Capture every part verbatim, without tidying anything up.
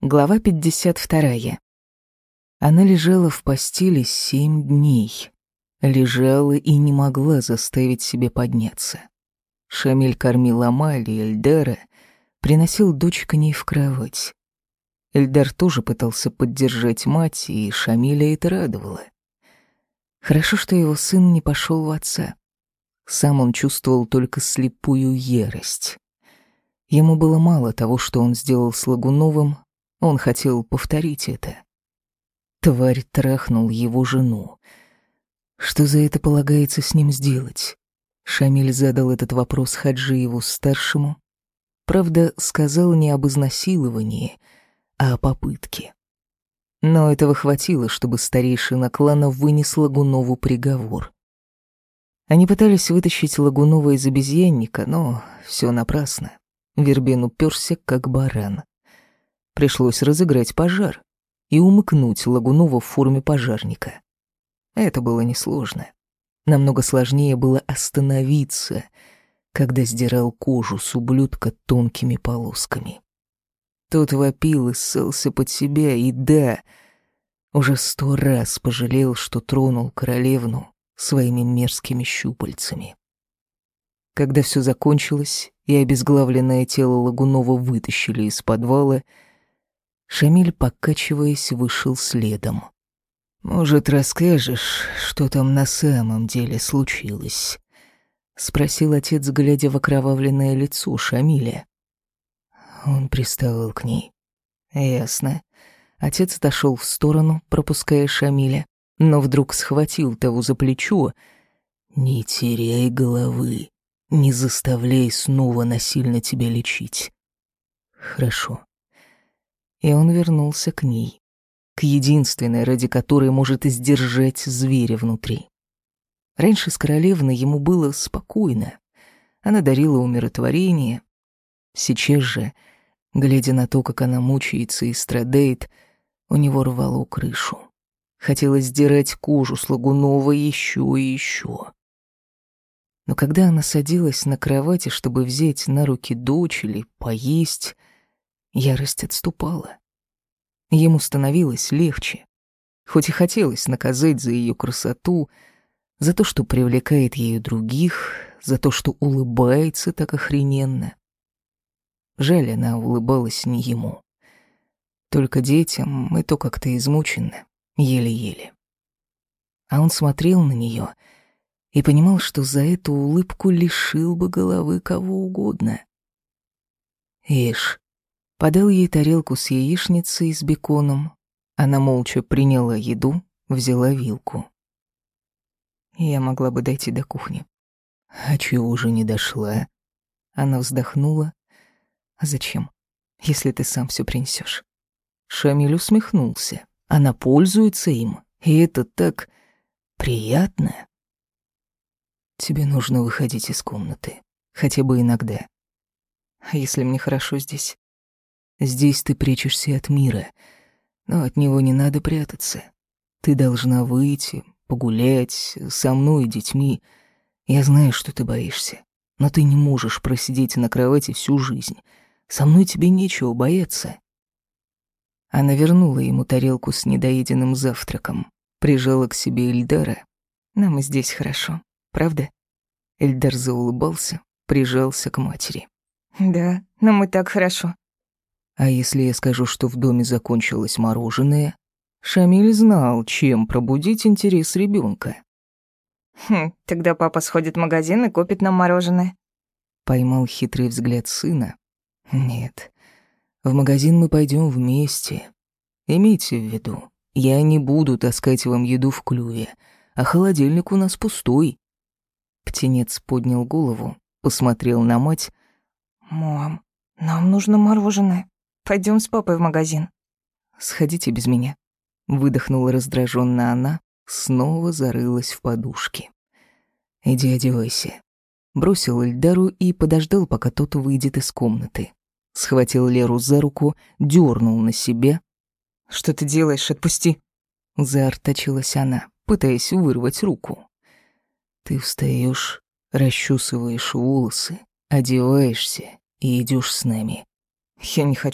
Глава пятьдесят вторая. Она лежала в постели семь дней. Лежала и не могла заставить себя подняться. Шамиль кормил Амали и Эльдара, приносил дочь к ней в кровать. Эльдар тоже пытался поддержать мать, и Шамиля это радовало. Хорошо, что его сын не пошел в отца. Сам он чувствовал только слепую ярость. Ему было мало того, что он сделал с Лагуновым, он хотел повторить это. Тварь трахнул его жену. Что за это полагается с ним сделать? Шамиль задал этот вопрос Хаджиеву-старшему. Правда, сказал не об изнасиловании, а о попытке. Но этого хватило, чтобы старейшина клана вынес Лагунову приговор. Они пытались вытащить Лагунова из обезьянника, но все напрасно. Вербен уперся, как баран. Пришлось разыграть пожар и умыкнуть Лагунова в форме пожарника. Это было несложно. Намного сложнее было остановиться, когда сдирал кожу с ублюдка тонкими полосками. Тот вопил и ссался под себя, и да, уже сто раз пожалел, что тронул королевну своими мерзкими щупальцами. Когда все закончилось и обезглавленное тело Лагунова вытащили из подвала, Шамиль, покачиваясь, вышел следом. «Может, расскажешь, что там на самом деле случилось?» — спросил отец, глядя в окровавленное лицо Шамиля. Он приставал к ней. «Ясно». Отец отошел в сторону, пропуская Шамиля, но вдруг схватил того за плечо. «Не теряй головы, не заставляй снова насильно тебя лечить». «Хорошо». И он вернулся к ней, к единственной, ради которой может сдержать зверя внутри. Раньше с королевной ему было спокойно. Она дарила умиротворение. Сейчас же, глядя на то, как она мучается и страдает, у него рвало крышу. Хотелось сдирать кожу с Лагунова еще и еще. Но когда она садилась на кровати, чтобы взять на руки дочь или поесть, ярость отступала. Ему становилось легче. Хоть и хотелось наказать за ее красоту, за то, что привлекает ею других, за то, что улыбается так охрененно. Жаль, она улыбалась не ему. Только детям, и то как-то измученно, еле-еле. А он смотрел на нее и понимал, что за эту улыбку лишил бы головы кого угодно. «Ишь». Подал ей тарелку с яичницей с беконом. Она молча приняла еду, взяла вилку. Я могла бы дойти до кухни. А чего же не дошла? Она вздохнула. А зачем, если ты сам все принесешь? Шамиль усмехнулся. Она пользуется им, и это так приятно. Тебе нужно выходить из комнаты, хотя бы иногда. А если мне хорошо здесь? Здесь ты прячешься от мира, но от него не надо прятаться. Ты должна выйти, погулять со мной и детьми. Я знаю, что ты боишься, но ты не можешь просидеть на кровати всю жизнь. Со мной тебе нечего бояться». Она вернула ему тарелку с недоеденным завтраком, прижала к себе Эльдара. «Нам и здесь хорошо, правда?» Эльдар заулыбался, прижался к матери. «Да, нам и так хорошо». А если я скажу, что в доме закончилось мороженое? Шамиль знал, чем пробудить интерес ребенка. «Хм, тогда папа сходит в магазин и купит нам мороженое». Поймал хитрый взгляд сына. «Нет, в магазин мы пойдем вместе. Имейте в виду, я не буду таскать вам еду в клюве, а холодильник у нас пустой». Птенец поднял голову, посмотрел на мать. «Мам, нам нужно мороженое. Пойдем с папой в магазин». «Сходите без меня», — выдохнула раздраженно она, снова зарылась в подушки. «Иди одевайся». Бросил Эльдару и подождал, пока тот выйдет из комнаты. Схватил Леру за руку, дернул на себя. «Что ты делаешь? Отпусти!» Заортачилась она, пытаясь вырвать руку. «Ты встаешь, расчесываешь волосы, одеваешься и идешь с нами». «Я не хочу.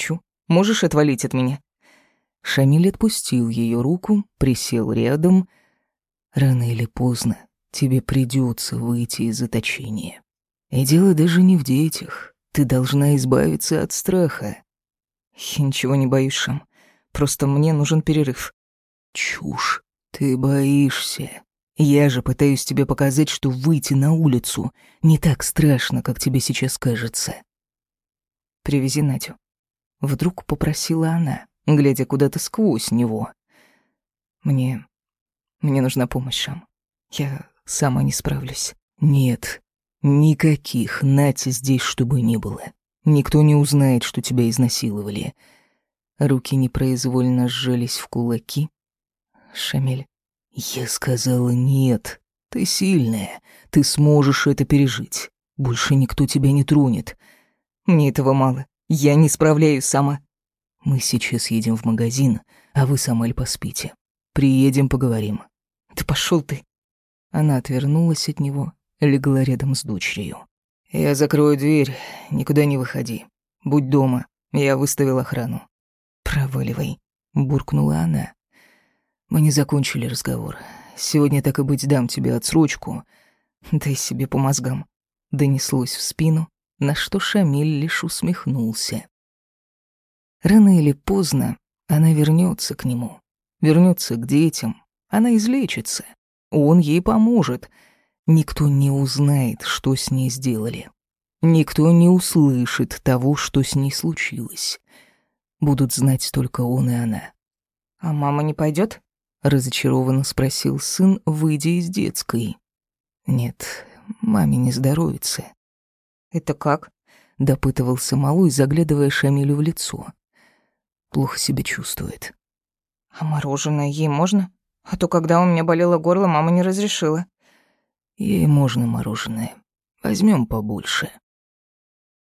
Можешь отвалить от меня?» Шамиль отпустил ее руку, присел рядом. «Рано или поздно тебе придется выйти из заточения. И дело даже не в детях. Ты должна избавиться от страха». «Я ничего не боюсь, Шам. Просто мне нужен перерыв». «Чушь. Ты боишься. Я же пытаюсь тебе показать, что выйти на улицу не так страшно, как тебе сейчас кажется». «Привези Надю». Вдруг попросила она, глядя куда-то сквозь него. «Мне... мне нужна помощь, Шам. Я сама не справлюсь». «Нет, никаких Нати здесь, чтобы не было. Никто не узнает, что тебя изнасиловали». Руки непроизвольно сжались в кулаки. «Шамиль...» «Я сказала нет. Ты сильная. Ты сможешь это пережить. Больше никто тебя не тронет». «Мне этого мало. Я не справляюсь сама». «Мы сейчас едем в магазин, а вы с Амель поспите. Приедем, поговорим». «Да пошёл ты». Она отвернулась от него, легла рядом с дочерью. «Я закрою дверь, никуда не выходи. Будь дома, я выставил охрану». «Проваливай», — буркнула она. «Мы не закончили разговор. Сегодня, так и быть, дам тебе отсрочку. Дай себе по мозгам». Донеслось в спину, на что Шамиль лишь усмехнулся. Рано или поздно она вернется к нему, вернется к детям, она излечится, он ей поможет. Никто не узнает, что с ней сделали. Никто не услышит того, что с ней случилось. Будут знать только он и она. «А мама не пойдет? Разочарованно спросил сын, выйдя из детской. «Нет, маме не здоровится». «Это как?» — допытывался малой, заглядывая Шамилю в лицо. «Плохо себя чувствует». «А мороженое ей можно? А то, когда у меня болело горло, мама не разрешила». «Ей можно мороженое. Возьмем побольше».